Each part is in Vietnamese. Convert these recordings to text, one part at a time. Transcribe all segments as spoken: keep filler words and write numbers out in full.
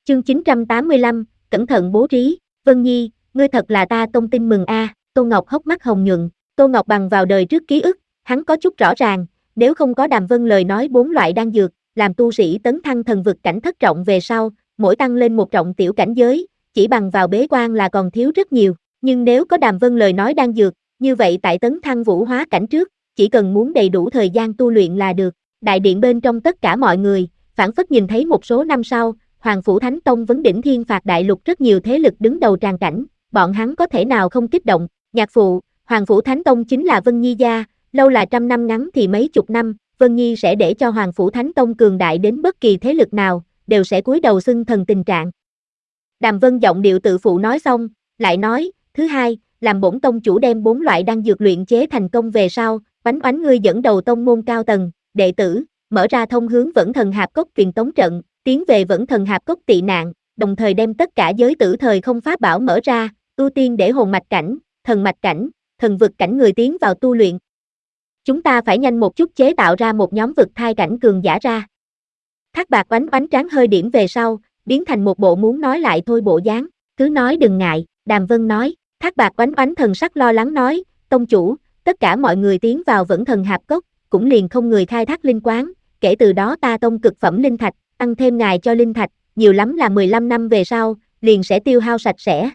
Chương chín trăm tám mươi lăm, cẩn thận bố trí. Vân Nhi, ngươi thật là ta tông tin mừng a. À. Tô Ngọc hốc mắt hồng nhuận. Tô Ngọc bằng vào đời trước ký ức, hắn có chút rõ ràng, nếu không có Đàm Vân lời nói bốn loại đan dược, làm tu sĩ tấn thăng thần vực cảnh thất trọng về sau, mỗi tăng lên một trọng tiểu cảnh giới, chỉ bằng vào bế quan là còn thiếu rất nhiều, nhưng nếu có Đàm Vân lời nói đan dược, như vậy tại tấn thăng vũ hóa cảnh trước, chỉ cần muốn đầy đủ thời gian tu luyện là được. Đại điện bên trong tất cả mọi người, phảng phất nhìn thấy một số năm sau, Hoàng Phủ Thánh Tông vấn đỉnh thiên phạt đại lục rất nhiều thế lực đứng đầu tràn cảnh, bọn hắn có thể nào không kích động. Nhạc phụ, Hoàng Phủ Thánh Tông chính là Vân Nhi gia, lâu là trăm năm ngắn thì mấy chục năm, Vân Nhi sẽ để cho Hoàng Phủ Thánh Tông cường đại đến bất kỳ thế lực nào, đều sẽ cúi đầu xưng thần tình trạng. Đàm Vân giọng điệu tự phụ nói xong, lại nói, thứ hai, làm bổn tông chủ đem bốn loại đan dược luyện chế thành công về sau, Oánh Oánh ngươi dẫn đầu tông môn cao tầng, đệ tử, mở ra thông hướng Vẫn Thần Hạp Cốc truyền tống trận, tiến về Vẫn Thần Hạp Cốc tị nạn, đồng thời đem tất cả giới tử thời không pháp bảo mở ra, ưu tiên để hồn mạch cảnh, thần mạch cảnh, thần vực cảnh người tiến vào tu luyện. Chúng ta phải nhanh một chút chế tạo ra một nhóm vực thai cảnh cường giả ra. Thác Bạt Oánh Oánh trán hơi điểm về sau, biến thành một bộ muốn nói lại thôi bộ dáng, cứ nói đừng ngại, Đàm Vân nói. Thác Bạt Oánh Oánh thần sắc lo lắng nói, tông chủ, tất cả mọi người tiến vào Vẫn Thần Hạp Cốc, cũng liền không người khai thác linh quán, kể từ đó ta tông cực phẩm linh thạch, tăng thêm ngài cho linh thạch, nhiều lắm là mười lăm năm về sau, liền sẽ tiêu hao sạch sẽ.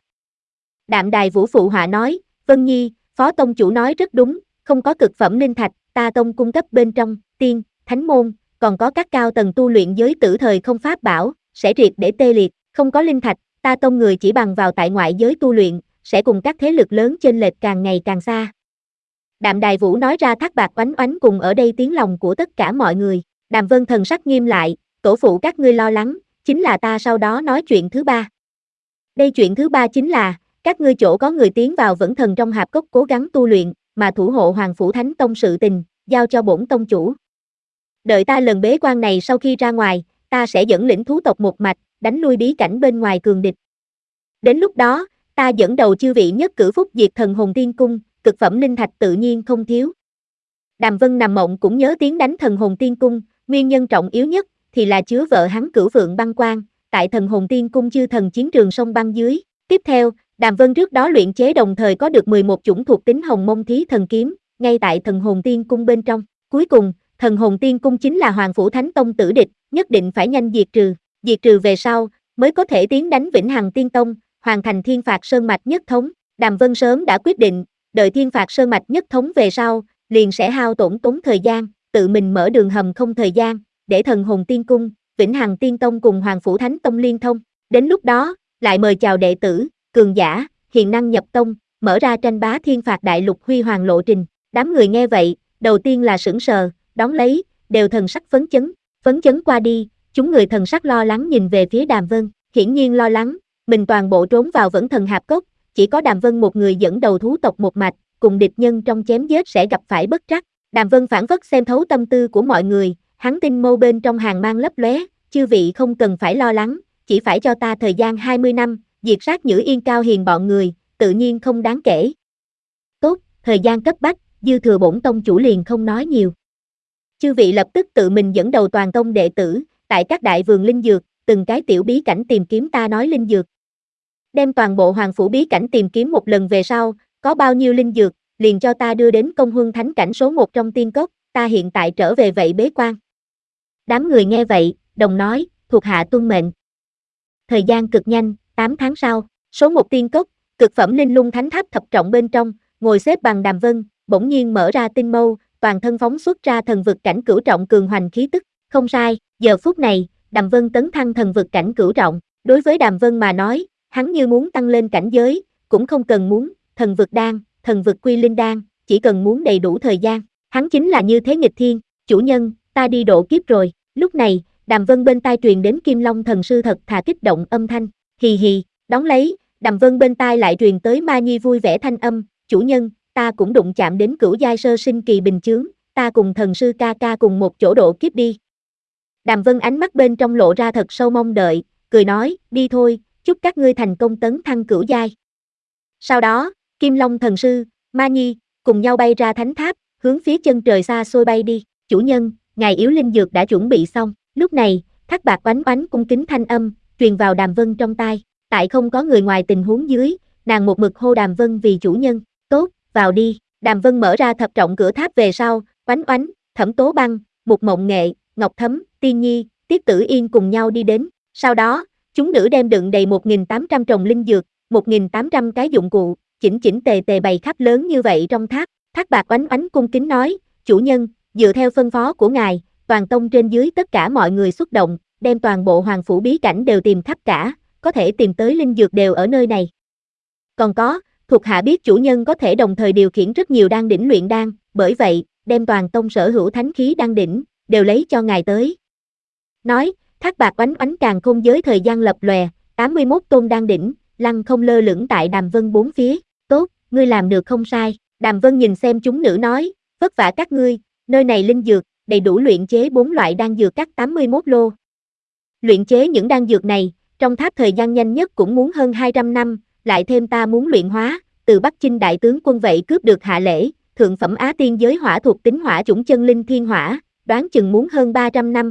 Đạm Đài Vũ phụ họa nói, Vân Nhi, phó tông chủ nói rất đúng, không có cực phẩm linh thạch, ta tông cung cấp bên trong, tiên, thánh môn, còn có các cao tầng tu luyện giới tử thời không pháp bảo, sẽ triệt để tê liệt, không có linh thạch, ta tông người chỉ bằng vào tại ngoại giới tu luyện, sẽ cùng các thế lực lớn chênh lệch càng ngày càng xa. Đạm Đài Vũ nói ra Thác Bạt Oánh Oánh cùng ở đây tiếng lòng của tất cả mọi người. Đàm Vân thần sắc nghiêm lại, tổ phụ các ngươi lo lắng, chính là ta sau đó nói chuyện thứ ba. Đây chuyện thứ ba chính là, các ngươi chỗ có người tiến vào Vẫn Thần trong hạp cốc cố gắng tu luyện, mà thủ hộ Hoàng Phủ Thánh Tông sự tình, giao cho bổn tông chủ. Đợi ta lần bế quan này sau khi ra ngoài, ta sẽ dẫn lĩnh thú tộc một mạch, đánh lui bí cảnh bên ngoài cường địch. Đến lúc đó, ta dẫn đầu chư vị nhất cử phúc diệt Thần Hồn Tiên Cung, cực phẩm linh thạch tự nhiên không thiếu. Đàm Vân nằm mộng cũng nhớ tiếng đánh Thần Hồn Tiên Cung, nguyên nhân trọng yếu nhất thì là chứa vợ hắn Cửu Phượng Băng Quang, tại Thần Hồn Tiên Cung chư thần chiến trường sông băng dưới. Tiếp theo, Đàm Vân trước đó luyện chế đồng thời có được mười một chủng thuộc tính Hồng Mông Thí Thần Kiếm, ngay tại Thần Hồn Tiên Cung bên trong. Cuối cùng, Thần Hồn Tiên Cung chính là Hoàng Phủ Thánh Tông tử địch, nhất định phải nhanh diệt trừ, diệt trừ về sau mới có thể tiến đánh Vĩnh Hằng Tiên Tông, hoàn thành Thiên Phạt Sơn Mạch nhất thống. Đàm Vân sớm đã quyết định, đợi Thiên Phạt Sơn Mạch nhất thống về sau, liền sẽ hao tổn tốn thời gian, tự mình mở đường hầm không thời gian, để Thần Hồn Tiên Cung, Vĩnh Hằng Tiên Tông cùng Hoàng Phủ Thánh Tông liên thông. Đến lúc đó, lại mời chào đệ tử, cường giả, hiền năng nhập tông, mở ra tranh bá Thiên Phạt Đại Lục huy hoàng lộ trình. Đám người nghe vậy, đầu tiên là sững sờ, đón lấy, đều thần sắc phấn chấn, phấn chấn qua đi, chúng người thần sắc lo lắng nhìn về phía Đàm Vân, hiển nhiên lo lắng, mình toàn bộ trốn vào Vẫn Thần Hạp Cốc, chỉ có Đàm Vân một người dẫn đầu thú tộc một mạch, cùng địch nhân trong chém giết sẽ gặp phải bất trắc. Đàm Vân phản phất xem thấu tâm tư của mọi người, hắn tinh mâu bên trong hàng mang lấp lóe, chư vị không cần phải lo lắng, chỉ phải cho ta thời gian hai mươi năm, diệt sát Nhữ Yên Cao Hiền bọn người, tự nhiên không đáng kể. Tốt, thời gian cấp bách, dư thừa bổn tông chủ liền không nói nhiều. Chư vị lập tức tự mình dẫn đầu toàn tông đệ tử, tại các đại vườn linh dược, từng cái tiểu bí cảnh tìm kiếm ta nói linh dược. Đem toàn bộ Hoàng Phủ bí cảnh tìm kiếm một lần về sau, có bao nhiêu linh dược, liền cho ta đưa đến Công Huân Thánh cảnh số một trong tiên cốc, ta hiện tại trở về vậy bế quan. Đám người nghe vậy, đồng nói, thuộc hạ tuân mệnh. Thời gian cực nhanh, tám tháng sau, số một tiên cốc, cực phẩm linh lung thánh tháp thập trọng bên trong, ngồi xếp bằng Đàm Vân, bỗng nhiên mở ra tinh mâu, toàn thân phóng xuất ra thần vực cảnh cửu trọng cường hoành khí tức, không sai, giờ phút này, Đàm Vân tấn thăng thần vực cảnh cửu trọng, đối với Đàm Vân mà nói, hắn như muốn tăng lên cảnh giới, cũng không cần muốn thần vực đan, thần vực quy linh đan, chỉ cần muốn đầy đủ thời gian, hắn chính là như thế nghịch thiên. Chủ nhân, ta đi độ kiếp rồi. Lúc này, Đàm Vân bên tai truyền đến Kim Long thần sư thật thà kích động âm thanh, hì hì, đón lấy, Đàm Vân bên tai lại truyền tới Ma Nhi vui vẻ thanh âm, chủ nhân, ta cũng đụng chạm đến cửu giai sơ sinh kỳ bình chướng, ta cùng thần sư ca ca cùng một chỗ độ kiếp đi. Đàm Vân ánh mắt bên trong lộ ra thật sâu mong đợi, cười nói, đi thôi, chúc các ngươi thành công tấn thăng cửu giai. Sau đó, Kim Long thần sư, Ma Nhi, cùng nhau bay ra thánh tháp, hướng phía chân trời xa xôi bay đi. Chủ nhân, ngài yếu linh dược đã chuẩn bị xong. Lúc này, Thác Bạt Oánh Oánh cung kính thanh âm, truyền vào Đàm Vân trong tai. Tại không có người ngoài tình huống dưới, nàng một mực hô Đàm Vân vì chủ nhân. Tốt, vào đi. Đàm Vân mở ra thập trọng cửa tháp về sau, Oánh Oánh, Thẩm Tố Băng, Mục Mộng Nghệ, Ngọc Thấm, Tiên Nhi, Tiết Tử Yên cùng nhau đi đến. Sau đó, chúng nữ đem đựng đầy một nghìn tám trăm trồng linh dược, một nghìn tám trăm cái dụng cụ, chỉnh chỉnh tề tề bày khắp lớn như vậy trong tháp. Thác Bạc Oánh Oánh cung kính nói, chủ nhân, dựa theo phân phó của ngài, toàn tông trên dưới tất cả mọi người xuất động, đem toàn bộ hoàng phủ bí cảnh đều tìm khắp cả, có thể tìm tới linh dược đều ở nơi này. Còn có, thuộc hạ biết chủ nhân có thể đồng thời điều khiển rất nhiều đan đỉnh luyện đan, bởi vậy, đem toàn tông sở hữu thánh khí đan đỉnh, đều lấy cho ngài tới. Nói, Thác Bạc Oánh Oánh càng không giới thời gian lập lòe, tám mươi mốt tôn đan đỉnh, lăng không lơ lửng tại Đàm Vân bốn phía. Tốt, ngươi làm được không sai. Đàm Vân nhìn xem chúng nữ nói, vất vả các ngươi, nơi này linh dược, đầy đủ luyện chế bốn loại đan dược cắt tám mươi mốt lô. Luyện chế những đan dược này, trong tháp thời gian nhanh nhất cũng muốn hơn hai trăm năm, lại thêm ta muốn luyện hóa, từ Bắc Chinh đại tướng quân vậy cướp được hạ lễ, thượng phẩm Á tiên giới hỏa thuộc tính hỏa chủng chân linh thiên hỏa, đoán chừng muốn hơn ba trăm năm.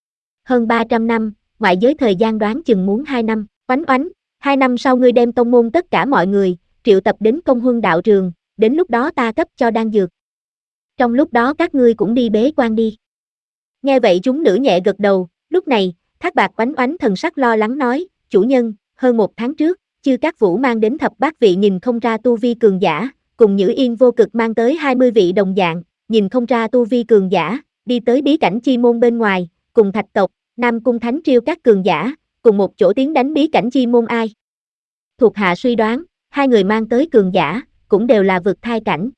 Hơn ba trăm năm, ngoại giới thời gian đoán chừng muốn hai năm. Oánh Oánh, hai năm sau ngươi đem tông môn tất cả mọi người, triệu tập đến Công Huân đạo trường, đến lúc đó ta cấp cho đan dược. Trong lúc đó các ngươi cũng đi bế quan đi. Nghe vậy chúng nữ nhẹ gật đầu, lúc này, Thác Bạc Oánh Oánh thần sắc lo lắng nói, chủ nhân, hơn một tháng trước, Chư Cát Vũ mang đến thập bát vị nhìn không ra tu vi cường giả, cùng Nhữ Yên vô cực mang tới hai mươi vị đồng dạng, nhìn không ra tu vi cường giả, đi tới bí cảnh chi môn bên ngoài, cùng Thạch tộc, Nam Cung Thánh triêu các cường giả, cùng một chỗ tiến đánh bí cảnh chi môn ai. Thuộc hạ suy đoán, hai người mang tới cường giả, cũng đều là vực thai cảnh.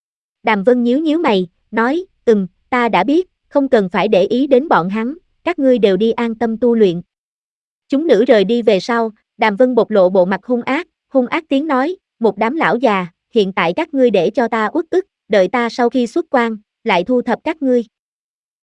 Đàm Vân nhíu nhíu mày, nói, ừm, ta đã biết, không cần phải để ý đến bọn hắn, các ngươi đều đi an tâm tu luyện. Chúng nữ rời đi về sau, Đàm Vân bộc lộ bộ mặt hung ác, hung ác tiếng nói, một đám lão già, hiện tại các ngươi để cho ta uất ức, đợi ta sau khi xuất quan, lại thu thập các ngươi.